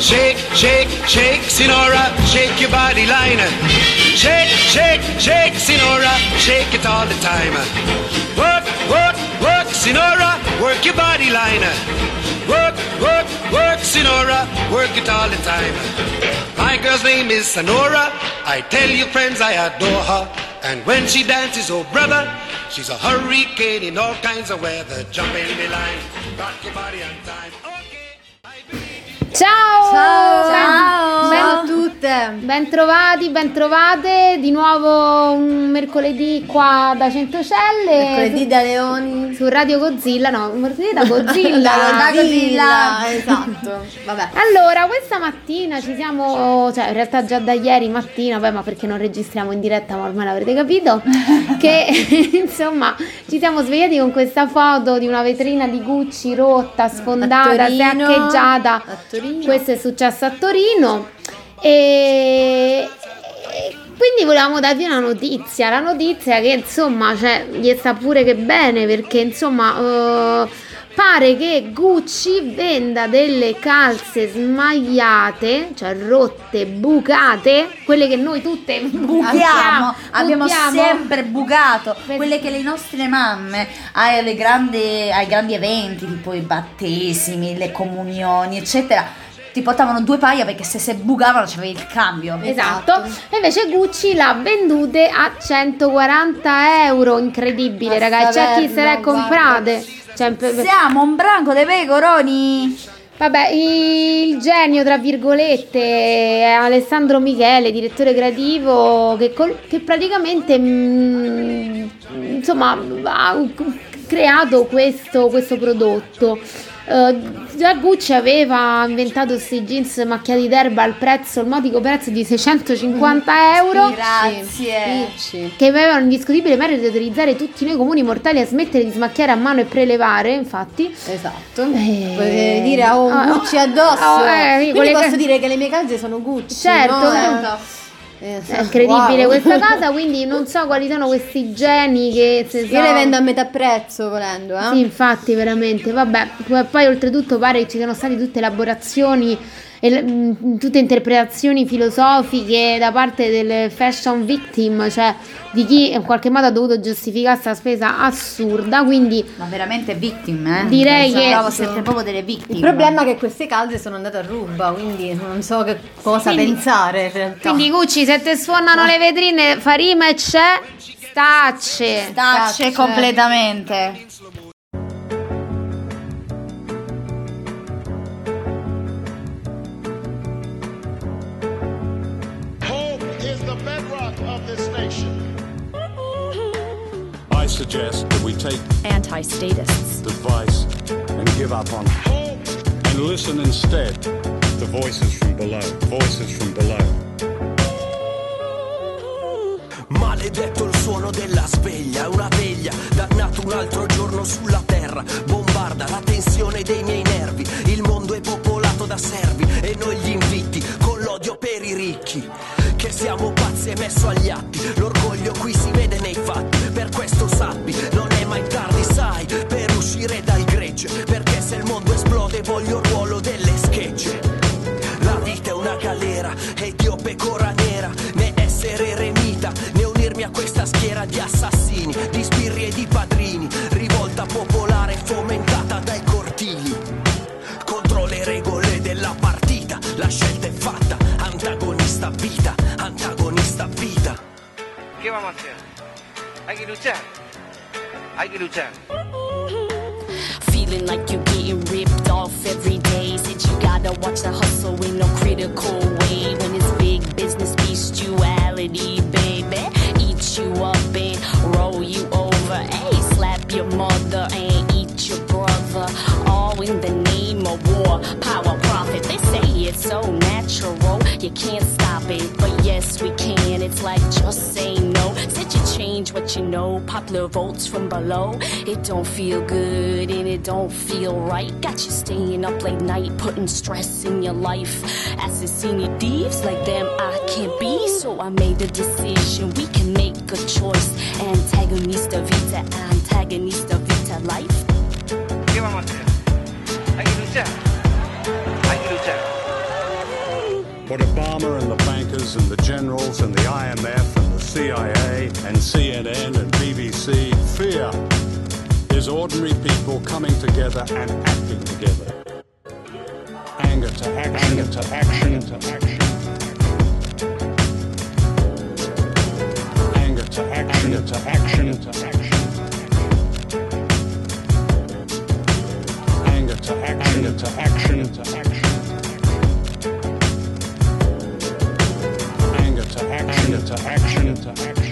Shake, shake, shake, Sinora, shake your body line. Shake, shake, shake, Sinora, shake it all the time. Work, work, work, Sinora, work your body line. Work, work, work, Sinora, work it all the time. My girl's name is Sonora. I tell you friends I adore her. And when she dances, oh brother, she's a hurricane in all kinds of weather. Jump in the line, rock your body on time. Ciao! Ciao a tutte! Bentrovati, bentrovate, di nuovo un mercoledì qua da Centocelle. Mercoledì da Leoni. Su Radio Godzilla, no, mercoledì da Godzilla. da Godzilla, esatto. Vabbè. Allora, questa mattina ci siamo, cioè in realtà già da ieri mattina, ma perché non registriamo in diretta, ma ormai l'avrete capito, che insomma ci siamo svegliati con questa foto di una vetrina di Gucci rotta, sfondata, saccheggiata. Questo è successo a Torino e quindi volevamo darvi una notizia, la notizia che insomma gli sta pure che bene, perché insomma pare che Gucci venda delle calze smagliate, cioè rotte, bucate, quelle che noi tutte abbiamo sempre bucato, quelle che le nostre mamme ai grandi eventi, tipo i battesimi, le comunioni, eccetera, ti portavano 2 paia perché se bucavano c'avevi il cambio. Esatto. E invece Gucci l'ha vendute a 140 euro, incredibile, ragazzi. C'è chi se le ha comprate. Siamo un branco dei pecoroni. Vabbè, il genio, tra virgolette, è Alessandro Michele, direttore creativo, che praticamente insomma ha creato questo prodotto. Già Gucci aveva inventato questi jeans macchiati d'erba al modico prezzo di 650 euro. Grazie. Che avevano indiscutibile merito di autorizzare tutti noi comuni mortali a smettere di smacchiare a mano e prelevare, infatti. Esatto. Puoi dire a un Gucci addosso. Quindi posso dire che le mie calze sono Gucci. Certo, no? È incredibile questa cosa, quindi non so quali sono questi geni che io le vendo a metà prezzo volendo, Sì, infatti, veramente, vabbè. Poi oltretutto pare che ci siano state tutte elaborazioni e tutte interpretazioni filosofiche da parte del fashion victim, cioè di chi in qualche modo ha dovuto giustificare questa spesa assurda, quindi ma veramente victim, direi che siete proprio delle vittime. Il problema è che queste calze sono andate a ruba, quindi non so che cosa pensare in realtà. Quindi Gucci, se te sfondano le vetrine fa rima e c'è stacce completamente. I suggest that we take anti-statists advice and give up on hope and listen instead to voices from below. Voices from below. Maledetto il suono della sveglia, una veglia, dannato un altro giorno sulla terra. Bombarda la tensione dei miei nervi, il mondo è popolato da servi e noi gli invitti con l'odio per i ricchi. Che siamo pazzi e messo agli atti, l'orgoglio qui si vede nei fatti. Per questo sappi, non è mai tardi, sai, per uscire dal gregge. Perché se il mondo esplode voglio il ruolo delle schegge. La vita è una galera ed io pecora nera, né essere eremita, né unirmi a questa schiera di assassini, di sbirri e di padrini. Rivolta popolare fomentata dai cortili, contro le regole della partita. La scelta è fatta, antagonista vita, antagonista vita. ¿Qué vamos a hacer? Hay que luchar. Hay que luchar. feeling like you're getting ripped off every day. Said you gotta watch the hustle in no critical way. When it's big business bestiality, baby, eat you up and roll you over. Hey, slap your mother and eat your brother, all in the name of war, power, profit. They say it's so natural, you can't stop it, but yes we can. It's like just say no. Said you change what you know, popular votes from below. It don't feel good and it don't feel right. Got you staying up late night, putting stress in your life. Assassini thieves like them I can't be, so I made a decision. We can make a choice. Antagonista vita, antagonista vita life. ¿Qué vamos a hacer? Hay que luchar. Hay que luchar. What Obama and the bankers and the generals and the IMF and the CIA and CNN and BBC fear is ordinary people coming together and acting together. Anger to action, to action, to action. Anger to action, to action, to action. Anger to action, to action, to action. Anger to action, to action, to action.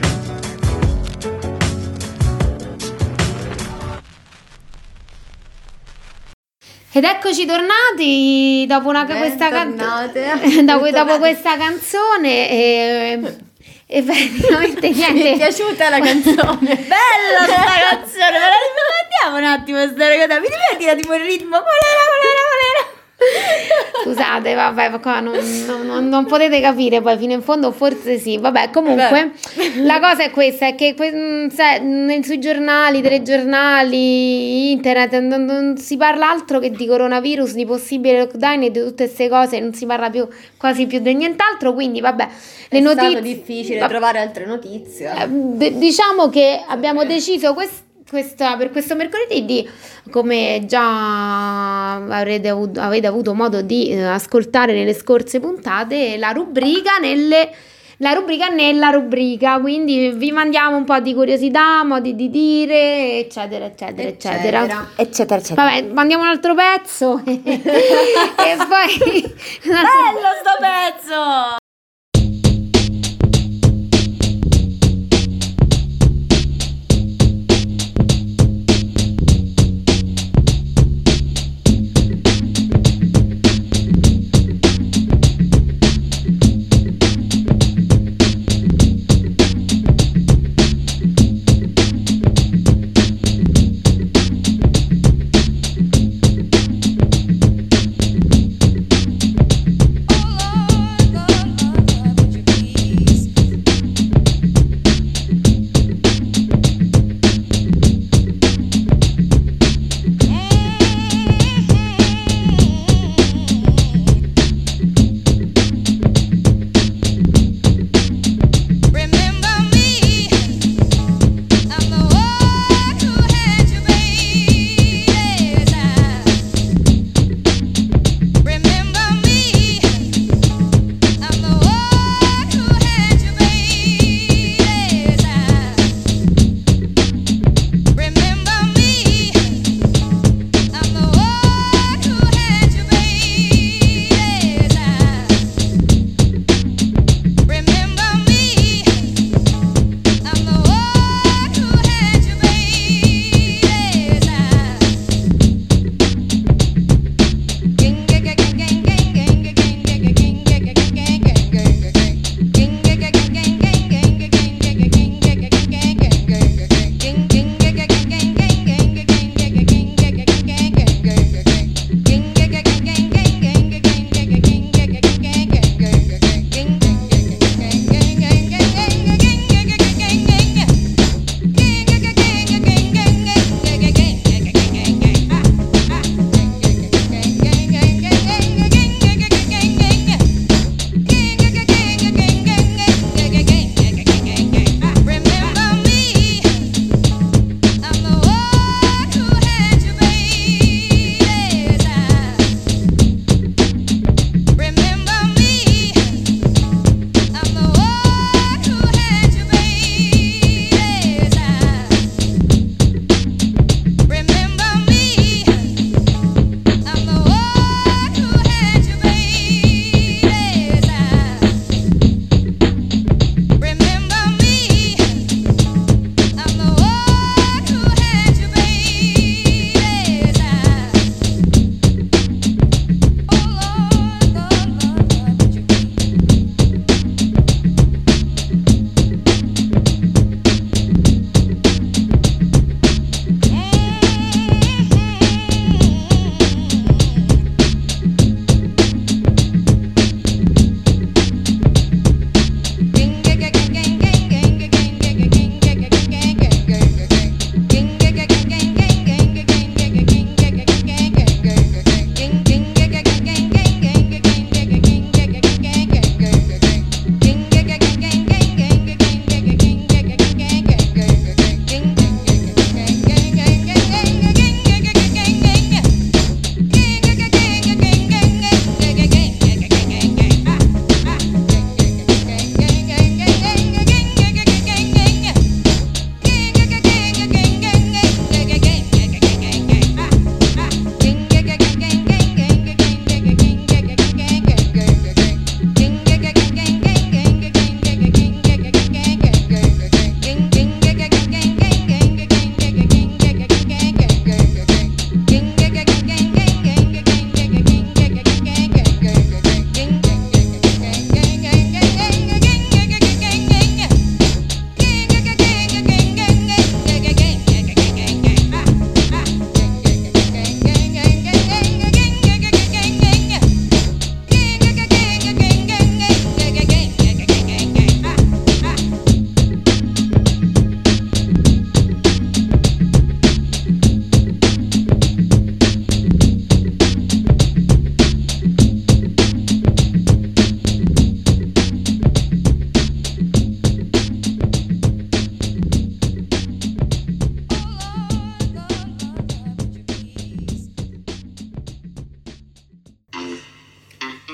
Ed eccoci tornati dopo questa dopo questa canzone e praticamente niente. Mi è piaciuta la canzone. Bella questa canzone, me la ricordiamo un attimo questa cosa. Mi ripeti tipo il ritmo? Qual era? Scusate, vabbè, qua non potete capire poi fino in fondo, forse sì. Vabbè, comunque la cosa è questa, è che sui giornali, telegiornali, internet non si parla altro che di coronavirus, di possibile lockdown e di tutte queste cose, non si parla quasi più di nient'altro, quindi vabbè, le notizie, è stato difficile trovare altre notizie. Diciamo che abbiamo deciso per questo mercoledì come già avete avuto modo di ascoltare nelle scorse puntate, la rubrica nella rubrica, quindi vi mandiamo un po' di curiosità, modi di dire, eccetera. Vabbè, mandiamo un altro pezzo e poi bello sto pezzo.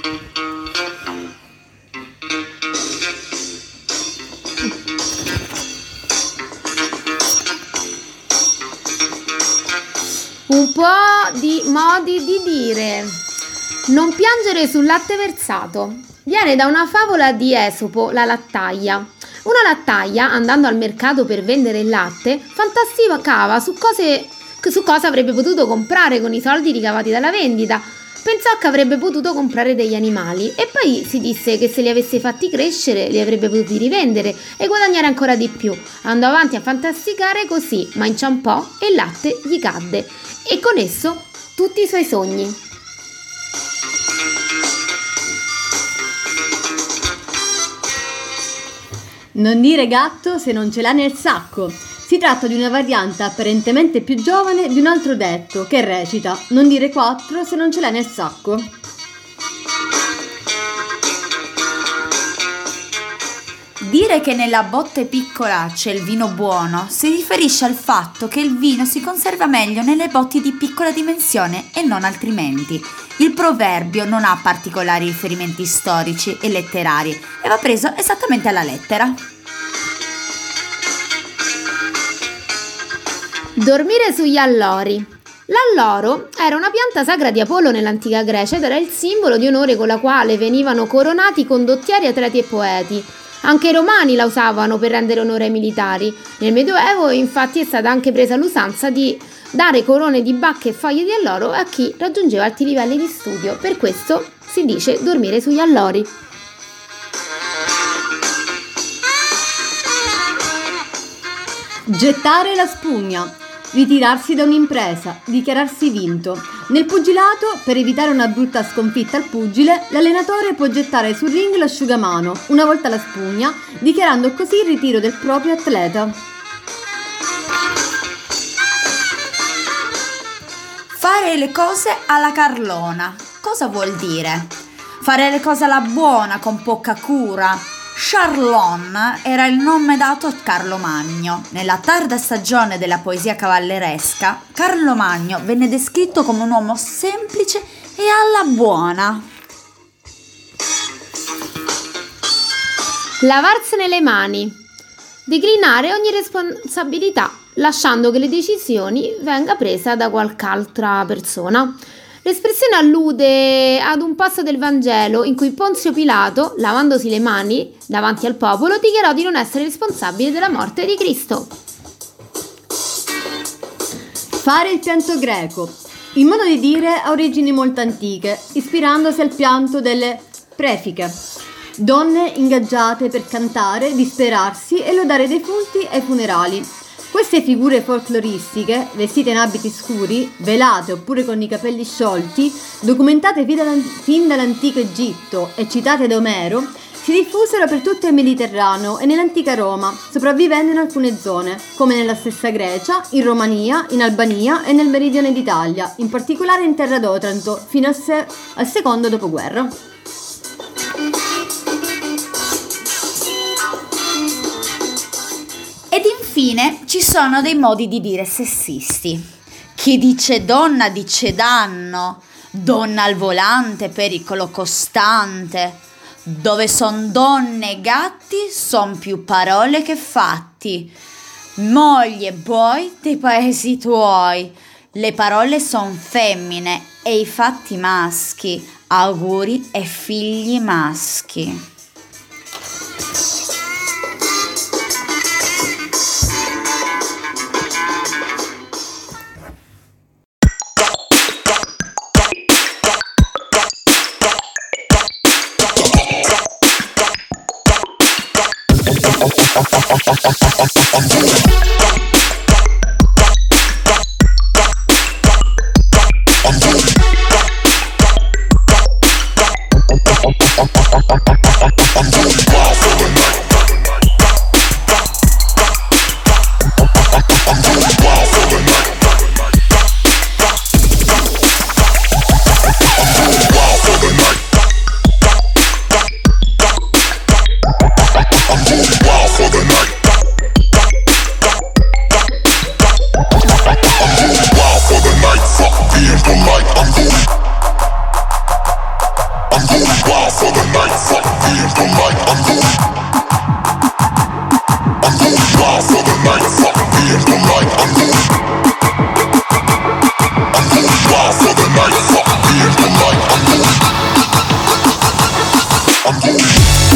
Un po' di modi di dire. Non piangere sul latte versato. Viene da una favola di Esopo, la lattaia. Una lattaia, andando al mercato per vendere il latte, fantasticava su cosa avrebbe potuto comprare con i soldi ricavati dalla vendita. Pensò che avrebbe potuto comprare degli animali e poi si disse che se li avesse fatti crescere li avrebbe potuti rivendere e guadagnare ancora di più. Andò avanti a fantasticare così, ma inciampò e il latte gli cadde e con esso tutti i suoi sogni. Non dire gatto se non ce l'ha nel sacco. Si tratta di una variante apparentemente più giovane di un altro detto che recita: non dire 4 se non ce l'hai nel sacco. Dire che nella botte piccola c'è il vino buono si riferisce al fatto che il vino si conserva meglio nelle botti di piccola dimensione e non altrimenti. Il proverbio non ha particolari riferimenti storici e letterari e va preso esattamente alla lettera. Dormire sugli allori. L'alloro era una pianta sacra di Apollo nell'antica Grecia ed era il simbolo di onore con la quale venivano coronati condottieri, atleti e poeti. Anche i romani la usavano per rendere onore ai militari. Nel Medioevo, infatti, è stata anche presa l'usanza di dare corone di bacche e foglie di alloro a chi raggiungeva alti livelli di studio. Per questo si dice dormire sugli allori. Gettare la spugna. Ritirarsi da un'impresa, dichiararsi vinto. Nel pugilato, per evitare una brutta sconfitta al pugile, l'allenatore può gettare sul ring l'asciugamano, una volta la spugna, dichiarando così il ritiro del proprio atleta. Fare le cose alla Carlona. Cosa vuol dire? Fare le cose alla buona, con poca cura. Charlon era il nome dato a Carlo Magno. Nella tarda stagione della poesia cavalleresca, Carlo Magno venne descritto come un uomo semplice e alla buona. Lavarsene le mani. Declinare ogni responsabilità, lasciando che le decisioni venga presa da qualche altra persona. L'espressione allude ad un passo del Vangelo in cui Ponzio Pilato, lavandosi le mani davanti al popolo, dichiarò di non essere responsabile della morte di Cristo. Fare il pianto greco. Il modo di dire ha origini molto antiche, ispirandosi al pianto delle prefiche, donne ingaggiate per cantare, disperarsi e lodare i defunti ai funerali. Queste figure folcloristiche, vestite in abiti scuri, velate oppure con i capelli sciolti, documentate fin dall'antico Egitto e citate da Omero, si diffusero per tutto il Mediterraneo e nell'antica Roma, sopravvivendo in alcune zone, come nella stessa Grecia, in Romania, in Albania e nel meridione d'Italia, in particolare in terra d'Otranto, fino al secondo dopoguerra. Ed infine ci sono dei modi di dire sessisti. Chi dice donna dice danno, donna al volante, pericolo costante. Dove son donne e gatti son più parole che fatti. Moglie e buoi dei paesi tuoi. Le parole son femmine e i fatti maschi. Auguri e figli maschi. I'm going wild for the night, fuck the impolite. I'm going wild for the night, fuck the impolite. I'm going wild for the night, fuck the impolite. I'm going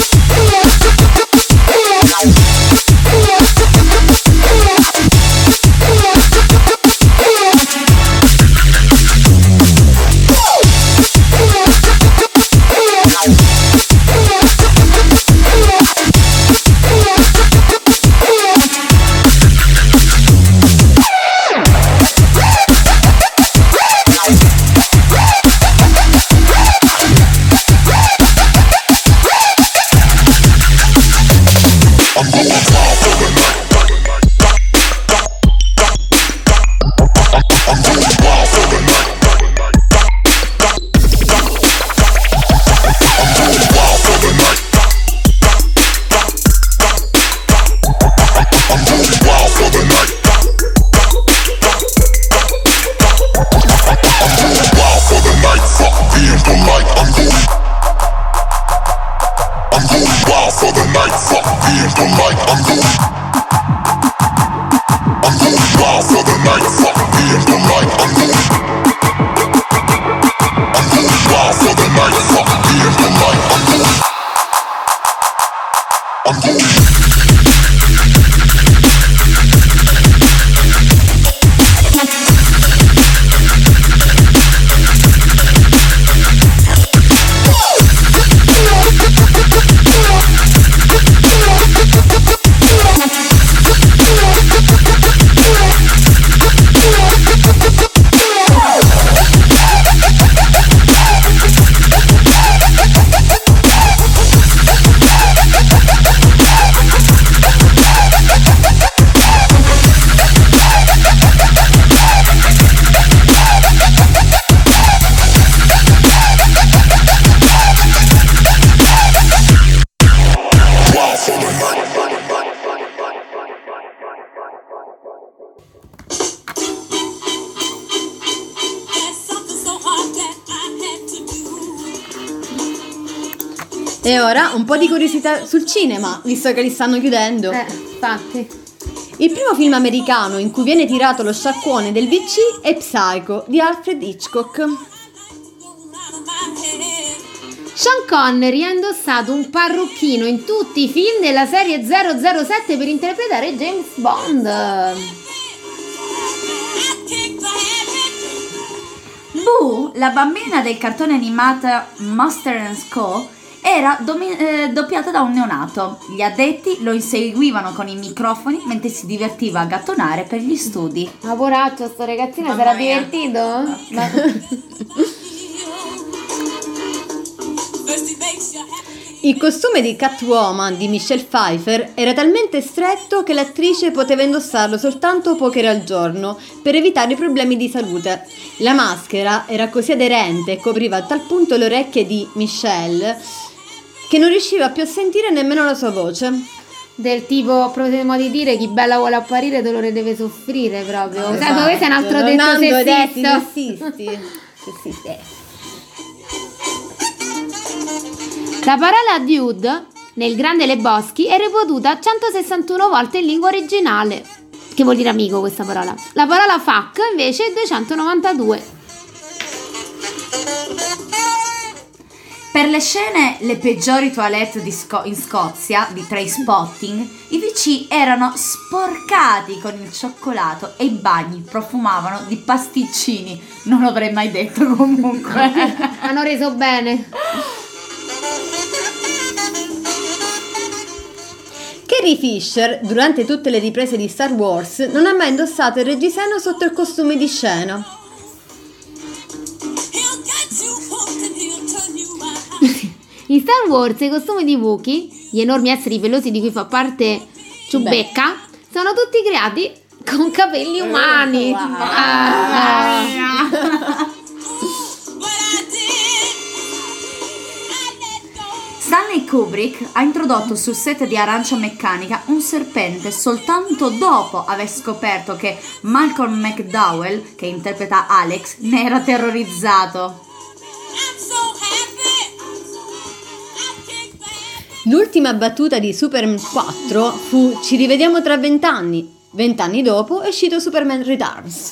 E ora un po' di curiosità sul cinema, visto che li stanno chiudendo. Infatti. Il primo film americano in cui viene tirato lo sciacquone del VC è Psycho di Alfred Hitchcock. Sean Connery ha indossato un parrucchino in tutti i film della serie 007 per interpretare James Bond. Boo, la bambina del cartone animato Monster & Co. era doppiata da un neonato. Gli addetti lo inseguivano con i microfoni mentre si divertiva a gattonare per gli studi. Ma poraccio, sto ragazzino sarà divertito? Il costume di Catwoman di Michelle Pfeiffer era talmente stretto che l'attrice poteva indossarlo soltanto poche ore al giorno per evitare problemi di salute. La maschera era così aderente e copriva a tal punto le orecchie di Michelle che non riusciva più a sentire nemmeno la sua voce. Del tipo, proviamo di dire, chi bella vuole apparire dolore deve soffrire proprio. Esatto. Questo è un altro detto sessista. La parola dude nel Grande Lebowski è ripetuta 161 volte in lingua originale. Che vuol dire amico questa parola? La parola fuck invece è 292. Per le scene le peggiori toilette in Scozia di Trainspotting, i WC erano sporcati con il cioccolato e i bagni profumavano di pasticcini. Non l'avrei mai detto comunque. Hanno reso bene. Carrie Fisher, durante tutte le riprese di Star Wars, non ha mai indossato il reggiseno sotto il costume di scena. In Star Wars i costumi di Wookiee, gli enormi esseri pelosi di cui fa parte Chewbacca, sono tutti creati con capelli umani. Stanley Kubrick ha introdotto sul set di Arancia Meccanica un serpente soltanto dopo aver scoperto che Malcolm McDowell, che interpreta Alex, ne era terrorizzato. L'ultima battuta di Superman 4 fu "Ci rivediamo tra 20 anni". 20 anni dopo è uscito Superman Returns.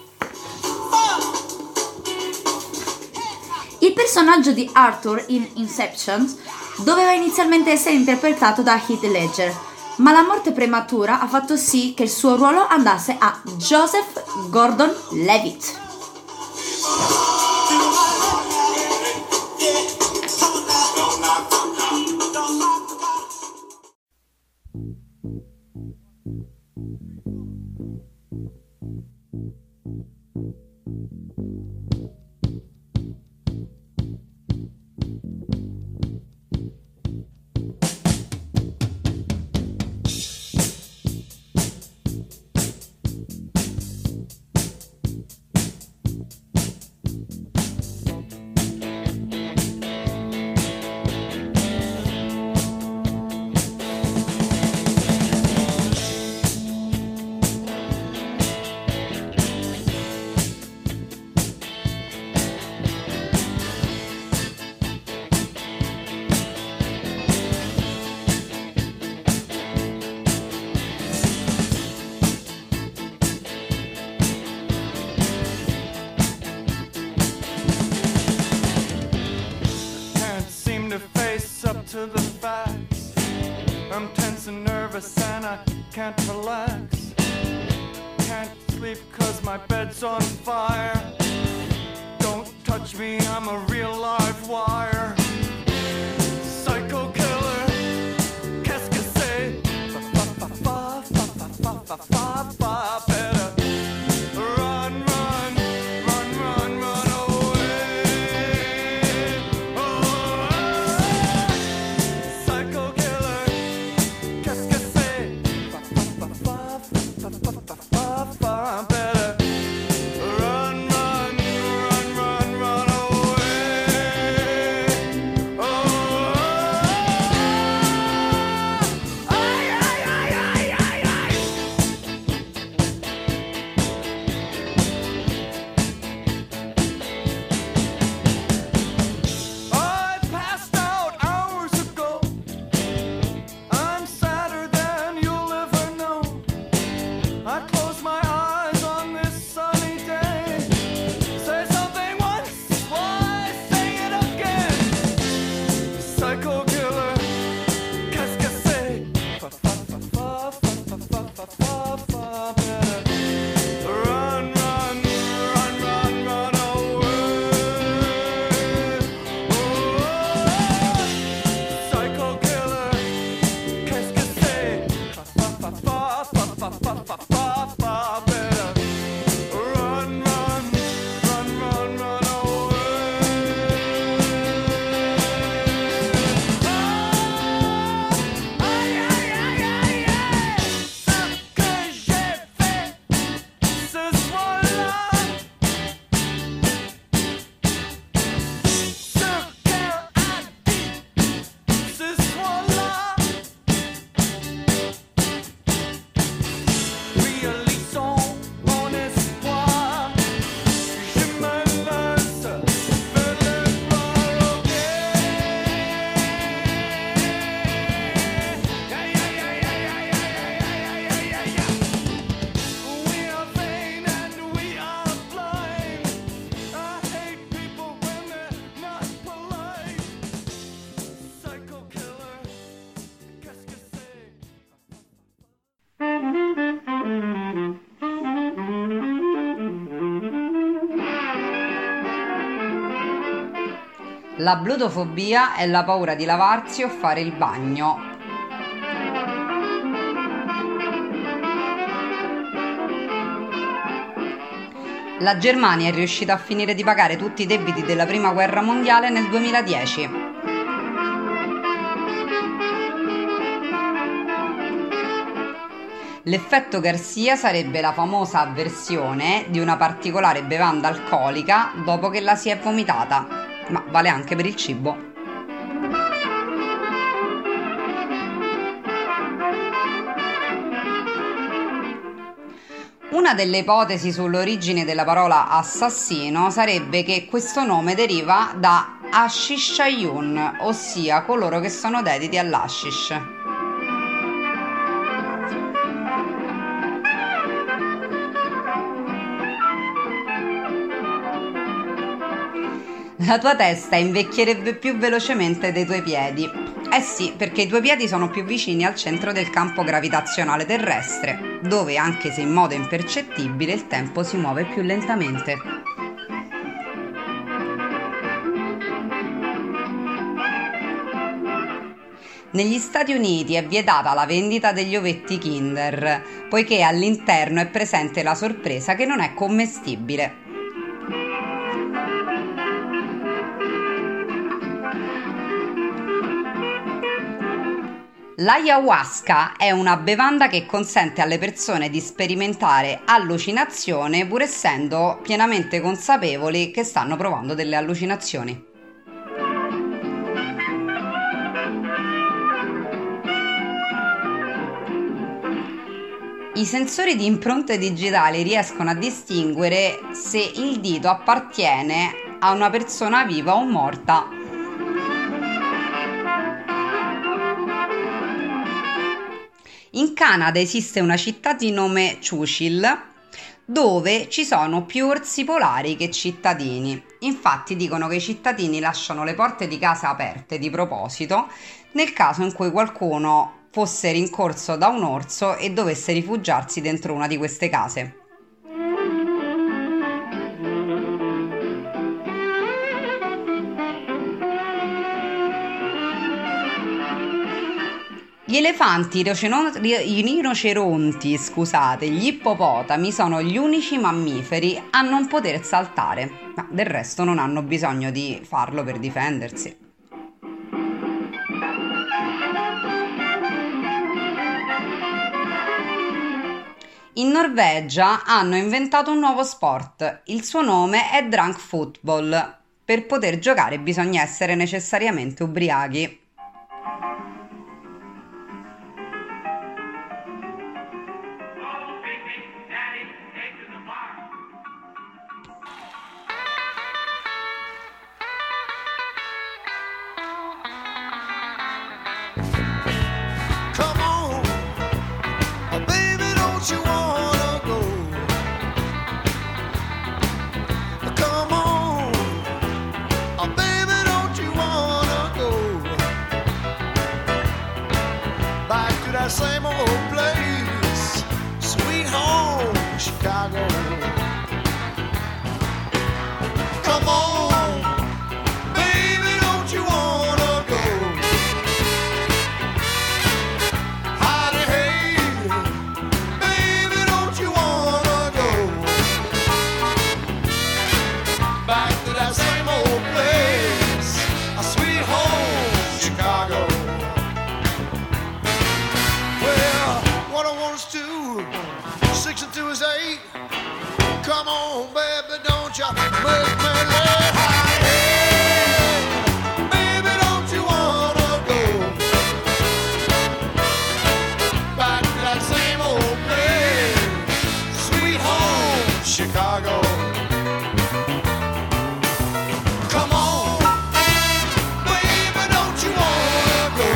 Il personaggio di Arthur in Inception doveva inizialmente essere interpretato da Heath Ledger, ma la morte prematura ha fatto sì che il suo ruolo andasse a Joseph Gordon-Levitt. To the facts, I'm tense and nervous and I can't relax. Can't sleep 'cause my bed's on fire. Don't touch me, I'm a real live wire. Psycho killer, qu'est-ce que c'est? Fa better run, run, run, run, run away. Oh, psycho killer, qu'est-ce que c'est? Fa better run, run, run, run, run away. Oh, ay, ay, ay, ay, ay, ay. I passed out hours ago. I'm sadder than you'll ever know. I close my eyes on this sunny day. Say something once, why say it again? Psycho killer, qu'est-ce que c'est? Better run, run, run, run, run away. Oh, psycho killer, qu'est-ce que c'est? Better run, run, run, run, run away. Aïe, aïe, aïe, aïe, aïe. Ce que j'ai fait ce soir-là, ce qu'elle a dit ce soir-là. Réalisons mon espoir, je me laisse vers le bloqué. Aïe, aïe, aïe, aïe, aïe, aïe, aïe, aïe, aïe, aïe. We are vain and we are blind. I hate people when they're not polite. Psycho killer, qu'est-ce que c'est? La blutofobia è la paura di lavarsi o fare il bagno. La Germania è riuscita a finire di pagare tutti i debiti della Prima Guerra Mondiale nel 2010. L'effetto Garcia sarebbe la famosa avversione di una particolare bevanda alcolica dopo che la si è vomitata, ma vale anche per il cibo. Una delle ipotesi sull'origine della parola assassino sarebbe che questo nome deriva da Hashishayun, ossia coloro che sono dediti all'hashish. La tua testa invecchierebbe più velocemente dei tuoi piedi. Eh sì, perché i tuoi piedi sono più vicini al centro del campo gravitazionale terrestre, dove, anche se in modo impercettibile, il tempo si muove più lentamente. Negli Stati Uniti è vietata la vendita degli ovetti Kinder, poiché all'interno è presente la sorpresa che non è commestibile. L'ayahuasca è una bevanda che consente alle persone di sperimentare allucinazione pur essendo pienamente consapevoli che stanno provando delle allucinazioni. I sensori di impronte digitali riescono a distinguere se il dito appartiene a una persona viva o morta. In Canada esiste una città di nome Churchill dove ci sono più orsi polari che cittadini. Infatti dicono che i cittadini lasciano le porte di casa aperte di proposito nel caso in cui qualcuno fosse rincorso da un orso e dovesse rifugiarsi dentro una di queste case. Gli elefanti, i rinoceronti, gli ippopotami sono gli unici mammiferi a non poter saltare, ma del resto non hanno bisogno di farlo per difendersi. In Norvegia hanno inventato un nuovo sport, il suo nome è drunk football. Per poter giocare bisogna essere necessariamente ubriachi. Same old place, sweet home, Chicago. Come on, baby, don't you wanna go? Howdy, hey, baby, don't you wanna go? Back to that same old place, a sweet home, Chicago. What I want is 2, 6 and 2 is 8. Come on, baby, don't you make me laugh. Hey, baby, don't you wanna go back to that same old place, sweet home, Chicago. Come on, baby, don't you wanna go?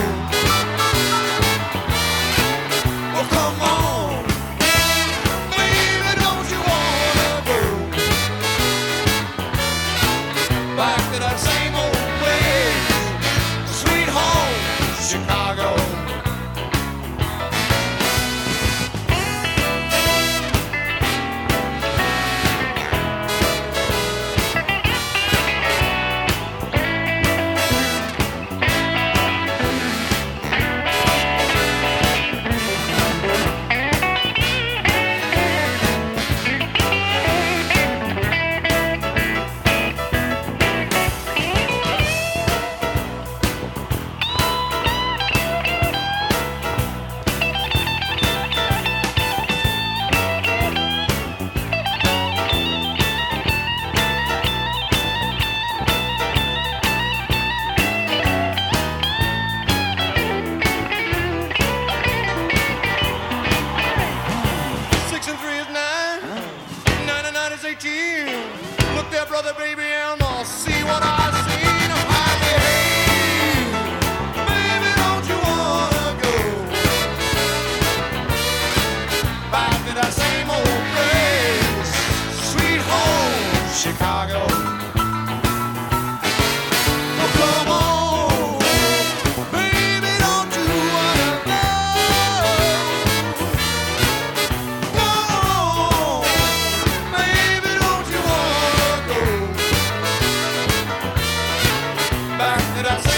Oh, come on, baby, don't you wanna go back that I said